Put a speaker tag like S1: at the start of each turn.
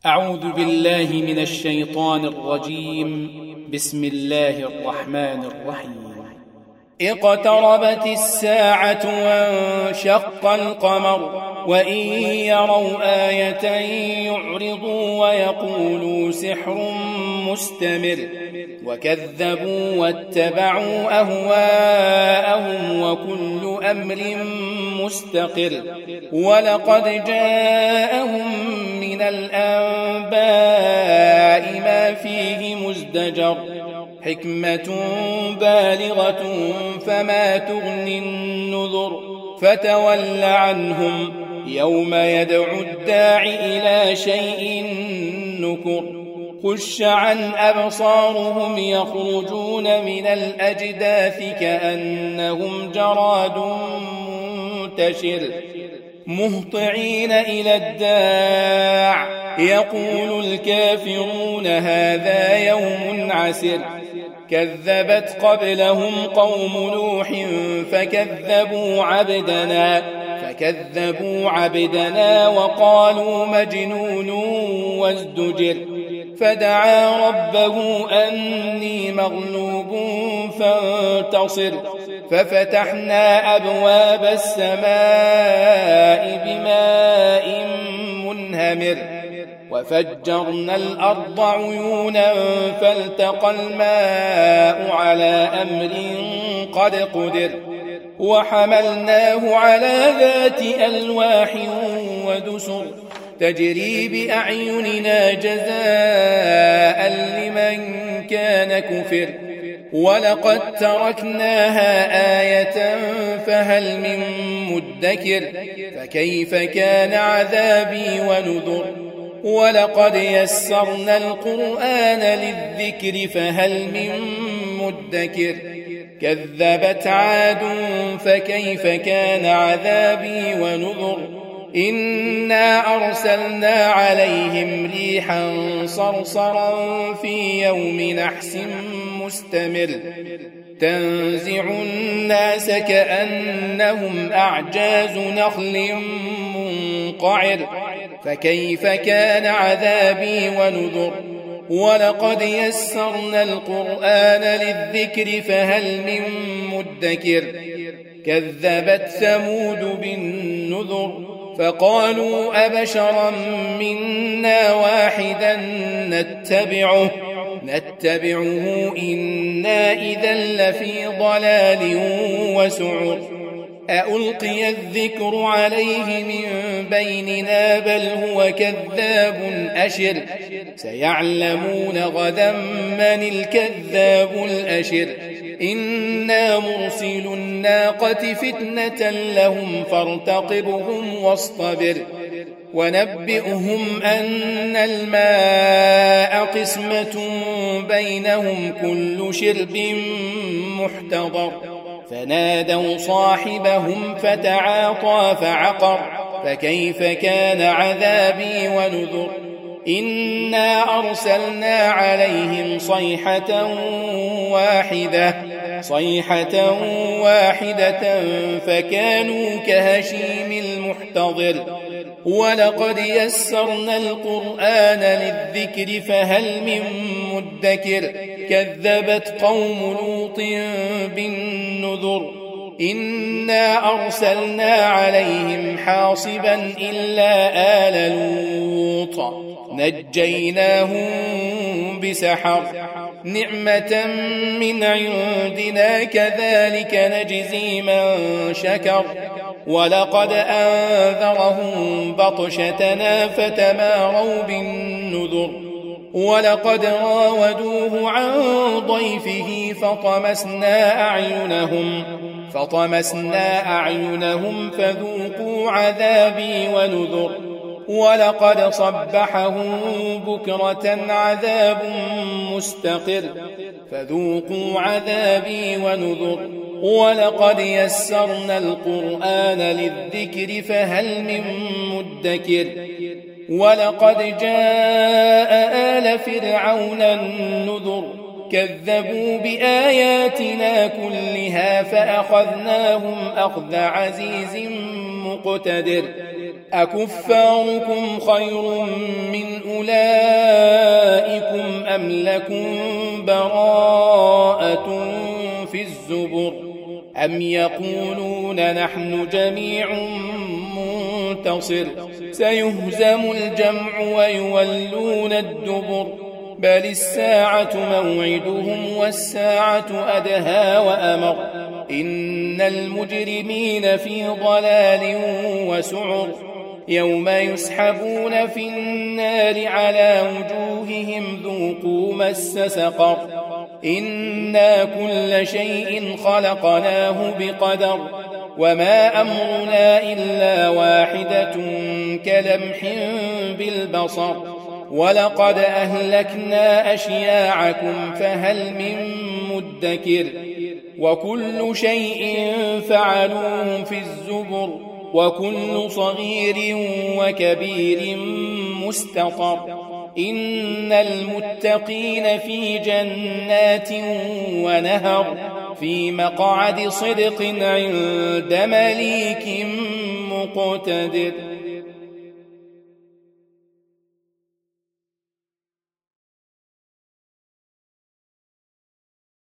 S1: أعوذ بالله من الشيطان الرجيم. بسم الله الرحمن الرحيم. اقتربت الساعة وانشق القمر وإن يروا آية يعرضوا ويقولوا سحر مستمر وكذبوا واتبعوا أهواءهم وكل أمر مستقر ولقد جاءهم من الأنباء ما فيه مزدجر حكمة بالغة فما تغني النذر فتول عنهم يوم يدعو الداع إلى شيء نكر خش عن أبصارهم يخرجون من الأجداث كأنهم جراد منتشر مهطعين إلى الداع يقول الكافرون هذا يوم عسر كذبت قبلهم قوم نوح فكذبوا عبدنا وقالوا مجنون وازدجر فدعا ربه أني مغلوب فانتصر ففتحنا أبواب السماء بماء منهمر وفجرنا الأرض عيونا فالتقى الماء على أمر قد قدر وحملناه على ذات ألواح ودسر تجري بأعيننا جزاء لمن كان كفر ولقد تركناها آية فهل من مدكر فكيف كان عذابي ونذر ولقد يسرنا القرآن للذكر فهل من مدكر كذبت عاد فكيف كان عذابي ونذر إنا أرسلنا عليهم ريحا صرصرا في يوم نحس مستمر تنزع الناس كأنهم أعجاز نخل منقعر فكيف كان عذابي ونذر ولقد يسرنا القرآن للذكر فهل من مدكر كذبت ثمود بالنذر فقالوا أبشرا منا واحدا نتبعه إنا إذا لفي ضلال وسعر أألقي الذكر عليه من بيننا بل هو كذاب أشر سيعلمون غدا من الكذاب الأشر إنا مرسل الناقة فتنة لهم فارتقبهم واصطبر ونبئهم أن الماء قسمة بينهم كل شرب محتضر فنادوا صاحبهم فتعاطى فعقر فكيف كان عذابي ونذر إنا أرسلنا عليهم صيحة واحدة فكانوا كهشيم المحتضر ولقد يسرنا القرآن للذكر فهل من مدكر كذبت قوم لوط بالنذر إنا أرسلنا عليهم حاصبا إلا آل لوط نجيناهم بسحر نعمة من عندنا كذلك نجزي من شكر ولقد أنذرهم بطشتنا فتماروا بالنذر ولقد راودوه عن ضيفه فطمسنا أعينهم فذوقوا عذابي ونذر ولقد صبحهم بكرة عذاب مستقر فذوقوا عذابي ونذر ولقد يسرنا القرآن للذكر فهل من مدكر ولقد جاء آل فرعون النذر كذبوا بآياتنا كلها فأخذناهم أخذ عزيز مقتدر أكفاركم خير من أولئكم أم لكم براءة في الزبر أم يقولون نحن جميع منتصر سيهزم الجمع ويولون الدبر بل الساعة موعدهم والساعة أدهى وأمر إن المجرمين في ضلال وسعر يوم يسحبون في النار على وجوههم ذوقوا مس سقر إنا كل شيء خلقناه بقدر وما أمرنا إلا واحدة كلمح بالبصر ولقد أهلكنا أشياعكم فهل من مدكر وكل شيء فعلوه في الزبر وكل صغير وكبير مستطر إن المتقين في جنات ونهر في مقعد صدق عند مليك مقتدر.